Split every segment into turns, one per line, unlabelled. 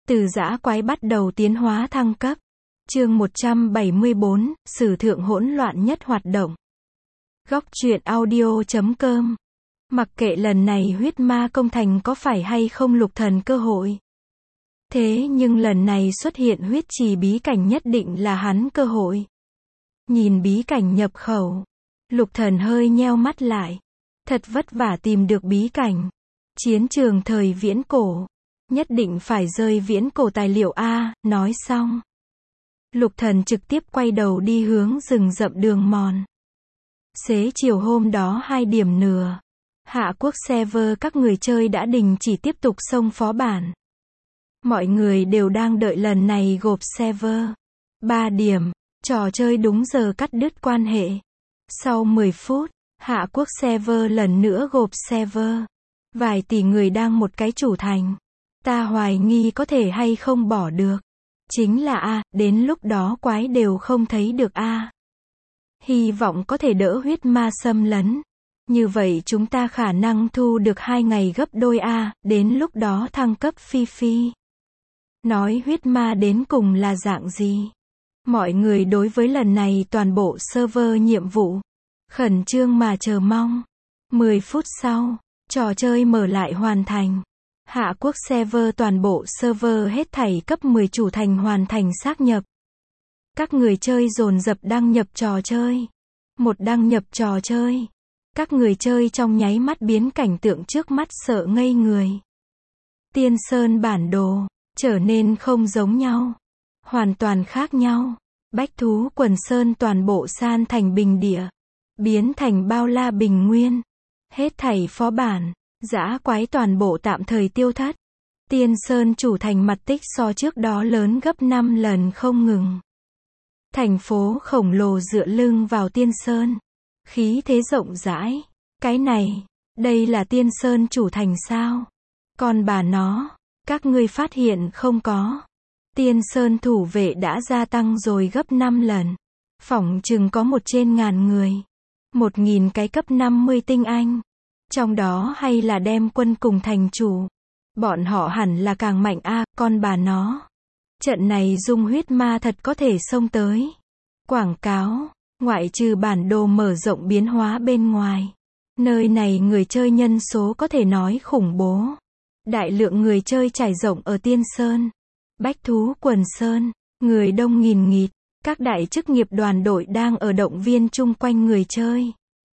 Từ dã quái bắt đầu tiến hóa thăng cấp. Chương 174, sử thượng hỗn loạn nhất hoạt động. Góc truyện audio.com. Mặc kệ lần này huyết ma công thành có phải hay không Lục Thần cơ hội. Thế nhưng lần này xuất hiện huyết trì bí cảnh nhất định là hắn cơ hội. Nhìn bí cảnh nhập khẩu, Lục Thần hơi nheo mắt lại. Thật vất vả tìm được bí cảnh. Chiến trường thời viễn cổ. Nhất định phải rơi viễn cổ tài liệu a, nói xong. Lục Thần trực tiếp quay đầu đi hướng rừng rậm đường mòn. Xế chiều hôm đó 2 điểm nửa. Hạ quốc server các người chơi đã đình chỉ tiếp tục xông phó bản. Mọi người đều đang đợi lần này gộp server. 3 điểm, trò chơi đúng giờ cắt đứt quan hệ. Sau 10 phút, Hạ quốc server lần nữa gộp server. Vài tỷ người đang một cái chủ thành. Ta hoài nghi có thể hay không bỏ được. Chính là đến lúc đó quái đều không thấy được Hy vọng có thể đỡ huyết ma xâm lấn. Như vậy chúng ta khả năng thu được 2 ngày gấp đôi đến lúc đó thăng cấp phi phi. Nói huyết ma đến cùng là dạng gì? Mọi người đối với lần này toàn bộ server nhiệm vụ khẩn trương mà chờ mong. 10 phút sau, trò chơi mở lại hoàn thành. Hạ quốc server toàn bộ server hết thảy cấp 10 chủ thành hoàn thành xác nhập. Các người chơi dồn dập đăng nhập trò chơi. Một đăng nhập trò chơi, các người chơi trong nháy mắt biến cảnh tượng trước mắt sợ ngây người. Tiên Sơn bản đồ trở nên không giống nhau, hoàn toàn khác nhau. Bách thú quần sơn toàn bộ san thành bình địa, biến thành bao la bình nguyên. Hết thảy phó bản, dã quái toàn bộ tạm thời tiêu thất. Tiên Sơn chủ thành mặt tích so trước đó lớn gấp 5 lần không ngừng. Thành phố khổng lồ dựa lưng vào Tiên Sơn. Khí thế rộng rãi. Cái này, đây là Tiên Sơn chủ thành sao? Còn bà nó, các ngươi phát hiện không có? Tiên Sơn thủ vệ đã gia tăng rồi gấp 5 lần. Phỏng chừng có 1/1000 người. 1000 cái cấp 50 tinh anh. Trong đó hay là đem quân cùng thành chủ. Bọn họ hẳn là càng mạnh con bà nó. Trận này dung huyết ma thật có thể xông tới. Quảng cáo, ngoại trừ bản đồ mở rộng biến hóa bên ngoài. Nơi này người chơi nhân số có thể nói khủng bố. Đại lượng người chơi trải rộng ở Tiên Sơn. Bách thú quần sơn, người đông nghìn nghịt. Các đại chức nghiệp đoàn đội đang ở động viên chung quanh người chơi.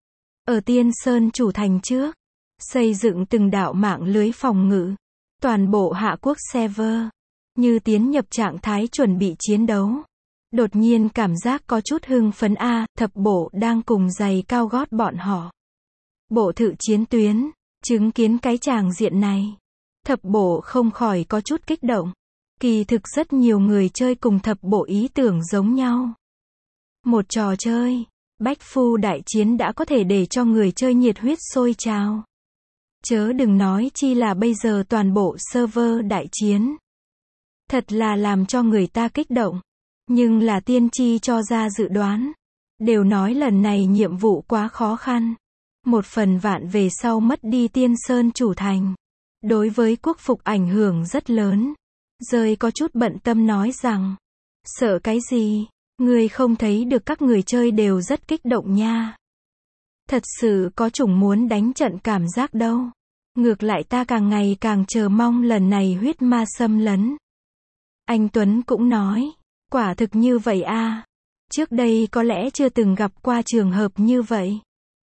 Ở Tiên Sơn chủ thành trước, xây dựng từng đạo mạng lưới phòng ngự. Toàn bộ hạ quốc server, như tiến nhập trạng thái chuẩn bị chiến đấu. Đột nhiên cảm giác có chút hưng phấn thập bộ đang cùng giày cao gót bọn họ. Bộ thự chiến tuyến, chứng kiến cái tràng diện này. Thập bộ không khỏi có chút kích động. Kỳ thực rất nhiều người chơi cùng thập bộ ý tưởng giống nhau. Một trò chơi, bách phu đại chiến đã có thể để cho người chơi nhiệt huyết sôi trào. Chớ đừng nói chi là bây giờ toàn bộ server đại chiến. Thật là làm cho người ta kích động. Nhưng là tiên tri cho ra dự đoán. Đều nói lần này nhiệm vụ quá khó khăn. 1/1000 về sau mất đi Tiên Sơn chủ thành. Đối với quốc phục ảnh hưởng rất lớn. Rơi có chút bận tâm nói rằng. Sợ cái gì? Người không thấy được các người chơi đều rất kích động nha. Thật sự có chủng muốn đánh trận cảm giác đâu. Ngược lại ta càng ngày càng chờ mong lần này huyết ma xâm lấn. Anh Tuấn cũng nói. Quả thực như vậy Trước đây có lẽ chưa từng gặp qua trường hợp như vậy.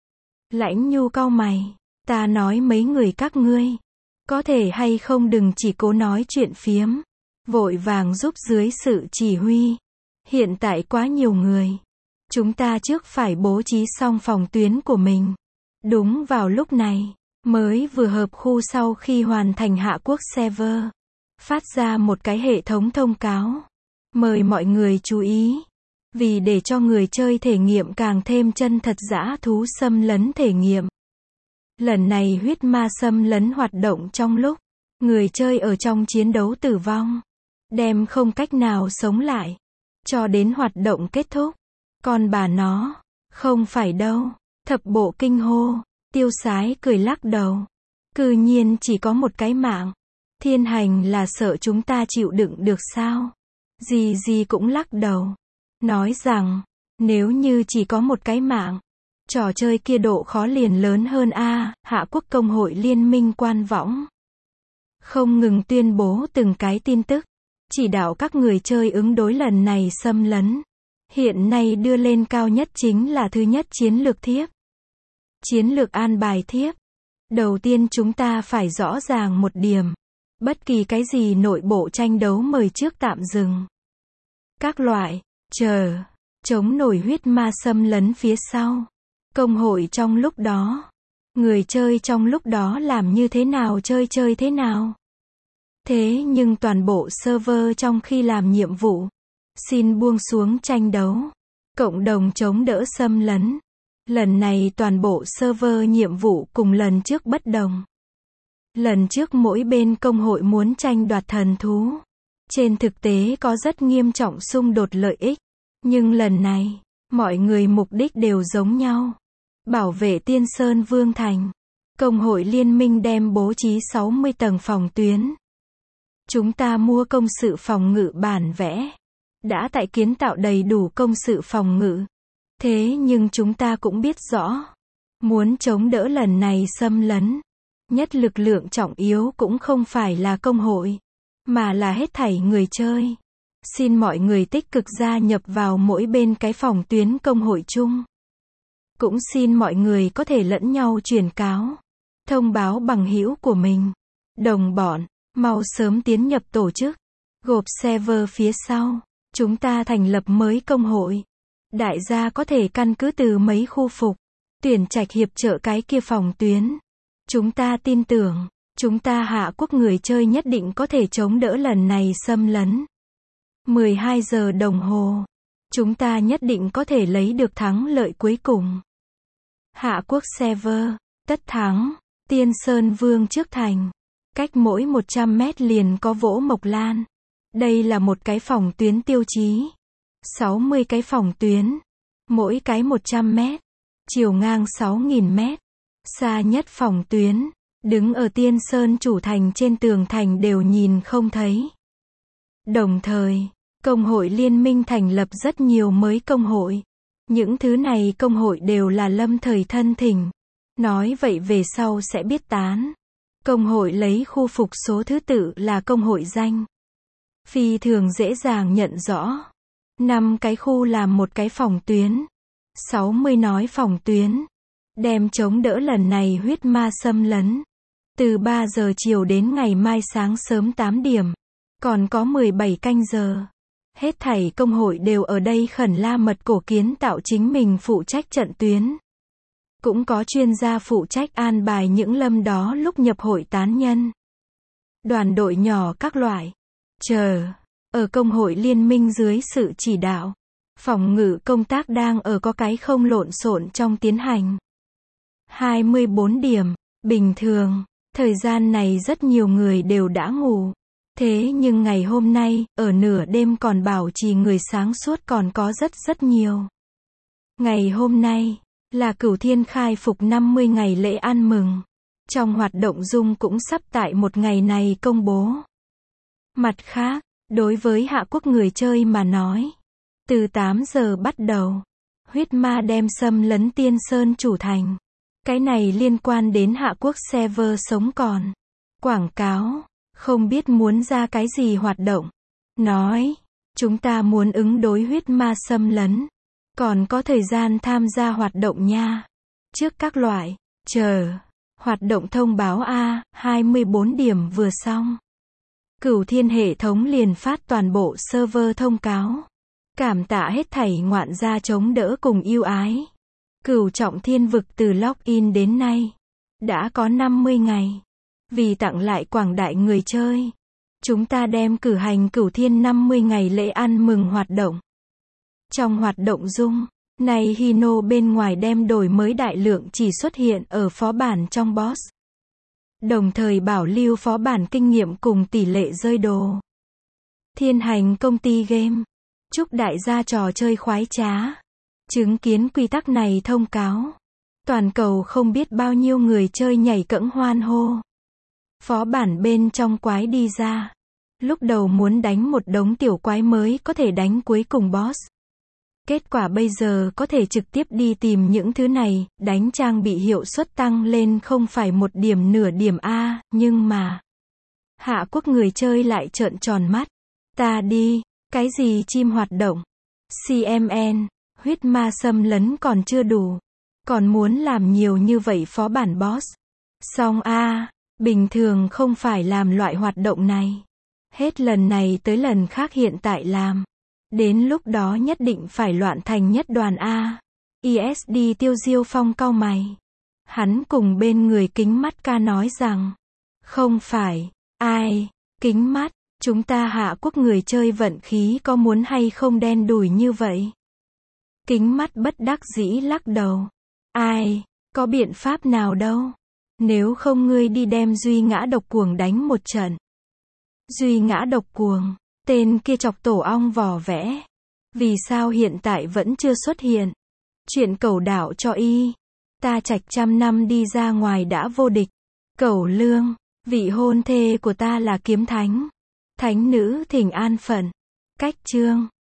Lãnh Nhu cau mày. Ta nói mấy người các ngươi. Có thể hay không đừng chỉ cố nói chuyện phiếm. Vội vàng giúp dưới sự chỉ huy. Hiện tại quá nhiều người. Chúng ta trước phải bố trí xong phòng tuyến của mình. Đúng vào lúc này, mới vừa hợp khu sau khi hoàn thành hạ quốc server. Phát ra một cái hệ thống thông cáo. Mời mọi người chú ý. Vì để cho người chơi thể nghiệm càng thêm chân thật dã thú xâm lấn thể nghiệm. Lần này huyết ma xâm lấn hoạt động trong lúc người chơi ở trong chiến đấu tử vong. Đem không cách nào sống lại. Cho đến hoạt động kết thúc. Còn bà nó, không phải đâu. Thập bộ kinh hô. Tiêu Sái cười lắc đầu. Cư nhiên chỉ có một cái mạng. Thiên hành là sợ chúng ta chịu đựng được sao? Gì gì cũng lắc đầu. Nói rằng, nếu như chỉ có một cái mạng, trò chơi kia độ khó liền lớn hơn a. Hạ Quốc Công hội Liên minh quan võng không ngừng tuyên bố từng cái tin tức, chỉ đạo các người chơi ứng đối lần này xâm lấn. Hiện nay đưa lên cao nhất chính là thứ nhất chiến lược thiếp. Chiến lược an bài thiếp. Đầu tiên chúng ta phải rõ ràng một điểm. Bất kỳ cái gì nội bộ tranh đấu mời trước tạm dừng. Các loại, chống nổi huyết ma xâm lấn phía sau. Công hội trong lúc đó. Người chơi trong lúc đó làm như thế nào chơi thế nào. Thế nhưng toàn bộ server trong khi làm nhiệm vụ. Xin buông xuống tranh đấu. Cộng đồng chống đỡ xâm lấn. Lần này toàn bộ server nhiệm vụ cùng lần trước bất đồng. Lần trước mỗi bên công hội muốn tranh đoạt thần thú. Trên thực tế có rất nghiêm trọng xung đột lợi ích. Nhưng lần này, mọi người mục đích đều giống nhau. Bảo vệ Tiên Sơn Vương Thành. Công hội liên minh đem bố trí 60 tầng phòng tuyến. Chúng ta mua công sự phòng ngự bản vẽ. Đã tại kiến tạo đầy đủ công sự phòng ngự. Thế nhưng chúng ta cũng biết rõ. Muốn chống đỡ lần này xâm lấn. Nhất lực lượng trọng yếu cũng không phải là công hội. Mà là hết thảy người chơi. Xin mọi người tích cực gia nhập vào mỗi bên cái phòng tuyến công hội chung. Cũng xin mọi người có thể lẫn nhau truyền cáo. Thông báo bằng hữu của mình. Đồng bọn, mau sớm tiến nhập tổ chức. Gộp server phía sau. Chúng ta thành lập mới công hội. Đại gia có thể căn cứ từ mấy khu phục. Tuyển trạch hiệp trợ cái kia phòng tuyến. Chúng ta tin tưởng. Chúng ta Hạ Quốc người chơi nhất định có thể chống đỡ lần này xâm lấn. 12 giờ đồng hồ. Chúng ta nhất định có thể lấy được thắng lợi cuối cùng. Hạ Quốc server. Tất thắng. Tiên Sơn Vương trước thành. Cách mỗi 100 mét liền có Vỗ Mộc Lan. Đây là một cái phòng tuyến tiêu chí. 60 cái phòng tuyến. Mỗi cái 100 mét. Chiều ngang 6.000 mét. Xa nhất phòng tuyến. Đứng ở Tiên Sơn chủ thành trên tường thành đều nhìn không thấy. Đồng thời, công hội liên minh thành lập rất nhiều mới công hội. Những thứ này công hội đều là lâm thời thân thỉnh. Nói vậy về sau sẽ biết tán. Công hội lấy khu phục số thứ tự là công hội danh. Phi thường dễ dàng nhận rõ. 5 cái khu làm một cái phòng tuyến. 60 nói phòng tuyến. Đem chống đỡ lần này huyết ma xâm lấn. Từ 3 giờ chiều đến ngày mai sáng sớm 8 điểm. Còn có 17 canh giờ. Hết thảy công hội đều ở đây khẩn la mật cổ kiến tạo chính mình phụ trách trận tuyến. Cũng có chuyên gia phụ trách an bài những lâm đó lúc nhập hội tán nhân. Đoàn đội nhỏ các loại. Ở công hội liên minh dưới sự chỉ đạo. Phòng ngự công tác đang ở có cái không lộn xộn trong tiến hành. 24 điểm. Bình thường. Thời gian này rất nhiều người đều đã ngủ. Thế nhưng ngày hôm nay, ở nửa đêm còn bảo trì người sáng suốt còn có rất nhiều. Ngày hôm nay, là Cửu Thiên khai phục 50 ngày lễ ăn mừng. Trong hoạt động dung cũng sắp tại một ngày này công bố. Mặt khác, đối với Hạ Quốc người chơi mà nói, từ 8 giờ bắt đầu, huyết ma đem xâm lấn Tiên Sơn chủ thành. Cái này liên quan đến Hạ Quốc server sống còn. Quảng cáo, không biết muốn ra cái gì hoạt động. Nói, chúng ta muốn ứng đối huyết ma xâm lấn. Còn có thời gian tham gia hoạt động nha. Trước các loại, hoạt động thông báo 24 điểm vừa xong. Cửu Thiên hệ thống liền phát toàn bộ server thông cáo. Cảm tạ hết thảy ngoạn gia chống đỡ cùng yêu ái. Cửu Trọng Thiên vực từ login đến nay. Đã có 50 ngày. Vì tặng lại quảng đại người chơi. Chúng ta đem cử hành Cửu Thiên 50 ngày lễ ăn mừng hoạt động. Trong hoạt động dung, này Hino bên ngoài đem đổi mới đại lượng chỉ xuất hiện ở phó bản trong boss. Đồng thời bảo lưu phó bản kinh nghiệm cùng tỷ lệ rơi đồ. Thiên hành công ty game. Chúc đại gia trò chơi khoái trá. Chứng kiến quy tắc này thông cáo. Toàn cầu không biết bao nhiêu người chơi nhảy cẫng hoan hô. Phó bản bên trong quái đi ra. Lúc đầu muốn đánh một đống tiểu quái mới có thể đánh cuối cùng boss. Kết quả bây giờ có thể trực tiếp đi tìm những thứ này, đánh trang bị hiệu suất tăng lên không phải một điểm nửa điểm A, nhưng mà Hạ Quốc người chơi lại trợn tròn mắt. Ta đi, cái gì chim hoạt động? CMN, huyết ma xâm lấn còn chưa đủ. Còn muốn làm nhiều như vậy phó bản boss. Xong A, bình thường không phải làm loại hoạt động này. Hết lần này tới lần khác hiện tại làm. Đến lúc đó nhất định phải loạn thành nhất đoàn A. ISD Tiêu Diêu Phong cau mày. Hắn cùng bên người kính mắt ca nói rằng, không phải, ai, kính mắt, chúng ta Hạ Quốc người chơi vận khí có muốn hay không đen đủi như vậy? Kính mắt bất đắc dĩ lắc đầu. Ai, có biện pháp nào đâu. Nếu không ngươi đi đem Duy Ngã Độc Cuồng đánh một trận. Duy Ngã Độc Cuồng, tên kia chọc tổ ong vò vẽ. Vì sao hiện tại vẫn chưa xuất hiện? Chuyện cẩu đảo cho y. Ta trạch 100 năm đi ra ngoài đã vô địch. Cẩu Lương, vị hôn thê của ta là kiếm thánh. Thánh nữ thỉnh an phận. Cách chương